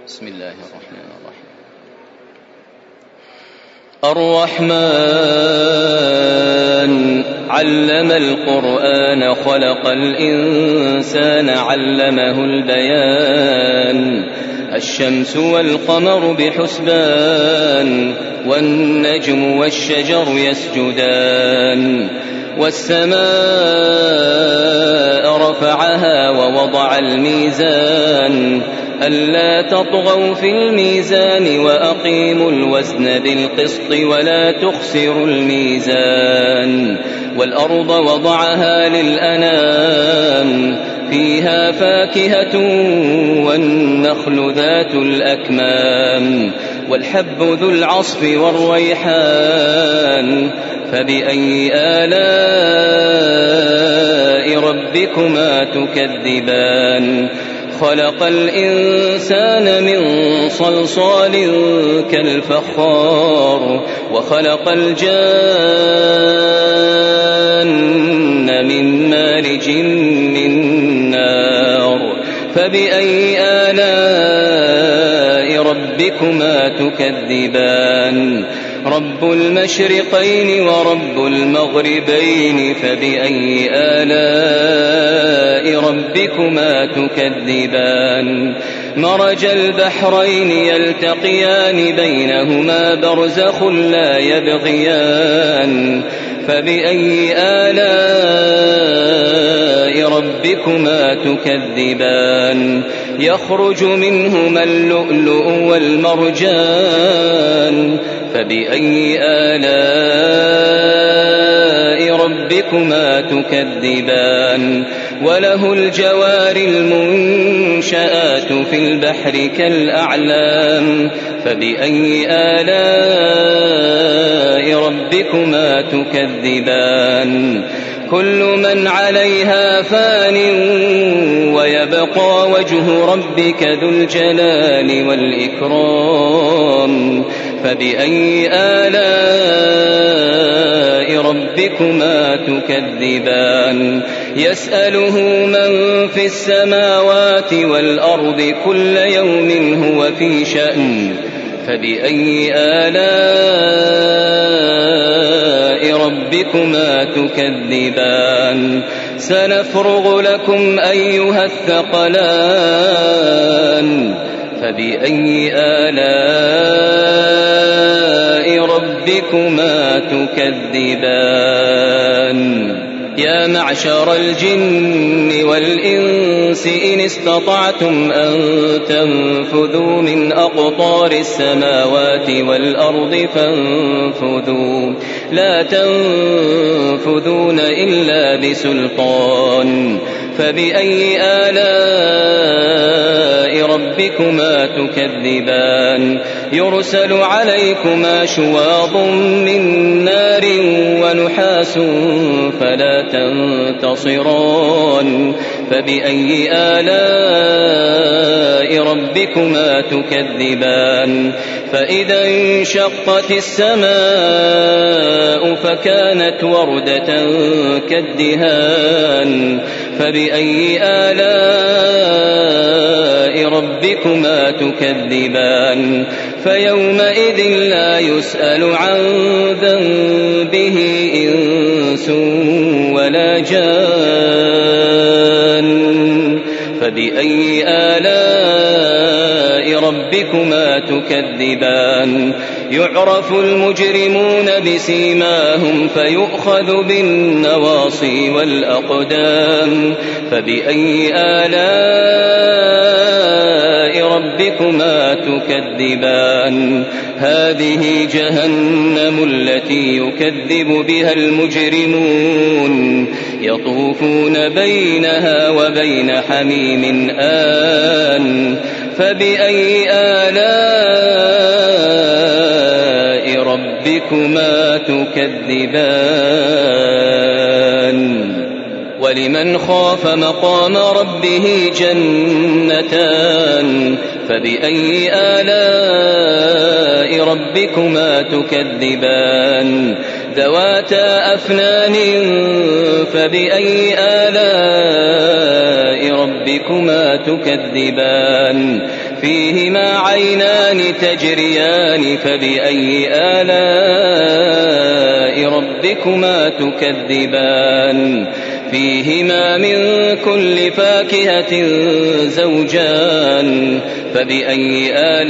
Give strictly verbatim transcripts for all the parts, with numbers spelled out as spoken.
بسم الله الرحمن الرحيم. الرحمن علم القرآن خلق الإنسان علمه البيان. الشمس والقمر بحسبان والنجم والشجر يسجدان. والسماء رفعها ووضع الميزان ألا تطغوا في الميزان وأقيموا الوزن بالقسط ولا تخسروا الميزان. والأرض وضعها للأنام فيها فاكهة والنخل ذات الأكمام والحب ذو العصف والريحان. فبأي آلاء ربكما تكذبان؟ خلق الإنسان من صلصال كالفخار وخلق الجان من مارج من نار. فبأي آلاء ربكما تكذبان؟ رب المشرقين ورب المغربين. فبأي آلاء ربكما تكذبان؟ مرج البحرين يلتقيان بينهما برزخ لا يبغيان. فبأي آلاء ربكما تكذبان؟ يخرج منهما اللؤلؤ والمرجان. فبأي آلاء ربكما تكذبان؟ وله الجوار المنشآت في البحر كالأعلام. فبأي آلاء ربكما تكذبان؟ كل من عليها فان ويبقى وجه ربك ذو الجلال والإكرام. فبأي آلاء ربكما تكذبان؟ يسأله من في السماوات والأرض كل يوم هو في شأن. فبأي آلاء ربكما تكذبان؟ سنفرغ لكم أيها الثقلان. فبأي آلاء ربكما تكذبان؟ يا معشر الجن والإنس إن استطعتم أن تنفذوا من أقطار السماوات والأرض فانفذوا لا تنفذون إلا بسلطان. فبأي آلاء ربكما تكذبان؟ يرسل عليكما شواظ من نار ونحاس فلا تنتصران. فبأي آلاء ربكما تكذبان؟ فإذا انشقت السماء فكانت وردة كالدهان. فبأي آلاء ربكما تكذبان؟ فيومئذ لا يسأل عن ذنبه إنس ولا جان. فبأي آلاء ربكما تكذبان؟ يعرف المجرمون بسيماهم فيؤخذ بالنواصي والأقدام. فبأي آلاء ربكما تكذبان؟ هذه جهنم التي يكذب بها المجرمون يطوفون بينها وبين حميم آن. فبأي آلاء ربكما تكذبان؟ ولمن خاف مقام ربه جنتان. فبأي آلاء ربكما تكذبان؟ ذواتا أفنان. فبأي آلاء ربكما تكذبان؟ فيهما عينان تجريان فبأي آلاء ربكما تكذبان فيهما من كل فاكهة زوجان فبأي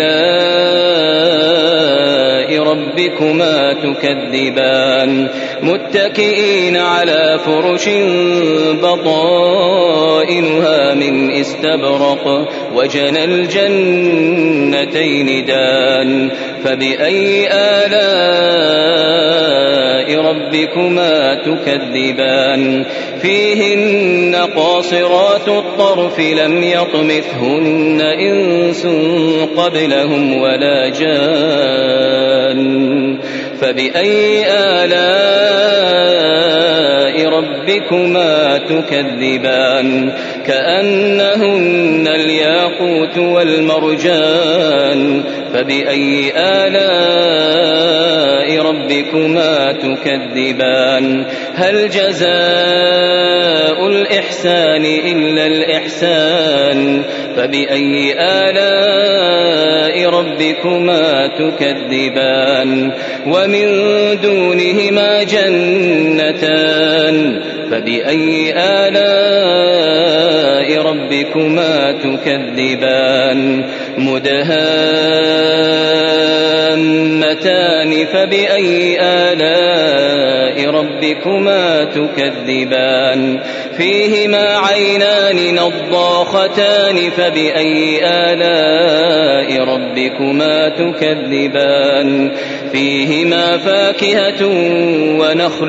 آلاء ربكما تكذبان متكئين على فرش بطائنها من استبرق وجنى الجنتين دان فبأي آلاء ربكما تكذبان فيهن قاصرات الطرف لم يطمثهن إنس قبلهم ولا جان فبأي آلاء ربكما تكذبان كأنهن الياقوت والمرجان فبأي آلاء ربكما تكذبان هل جزاء الإحسان إلا الإحسان فبأي آلاء ربكما تكذبان ومن دونهما جنتان فبأي آلاء ربكما تكذبان مدهامتان فبأي آلاء ربكما تكذبان فيهما عينان نضاختان فبأي آلاء ربكما تكذبان فيهما فاكهة ونخل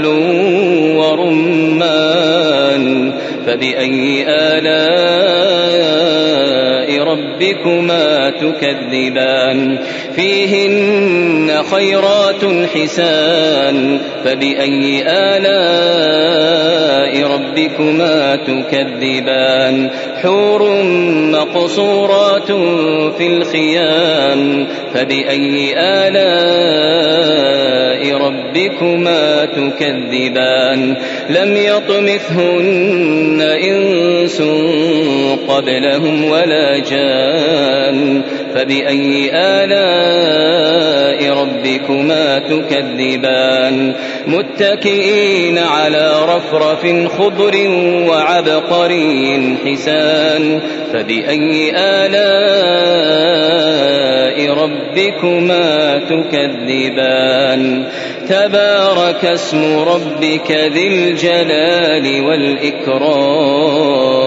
ورمان فبأي آلاء ربكما تكذبان فيهن خيرات حسان فبأي آلاء ربكما تكذبان حور مقصورات في الخيام فبأي آلاء ربكما تكذبان لم يطمثهن إنس قبلهم ولا جان فبأي آلاء ربكما تكذبان متكئين على رفرف خضر وعبقري حسان فبأي آلاء ربكما تكذبان تبارك اسم ربك ذي الجلال والإكرام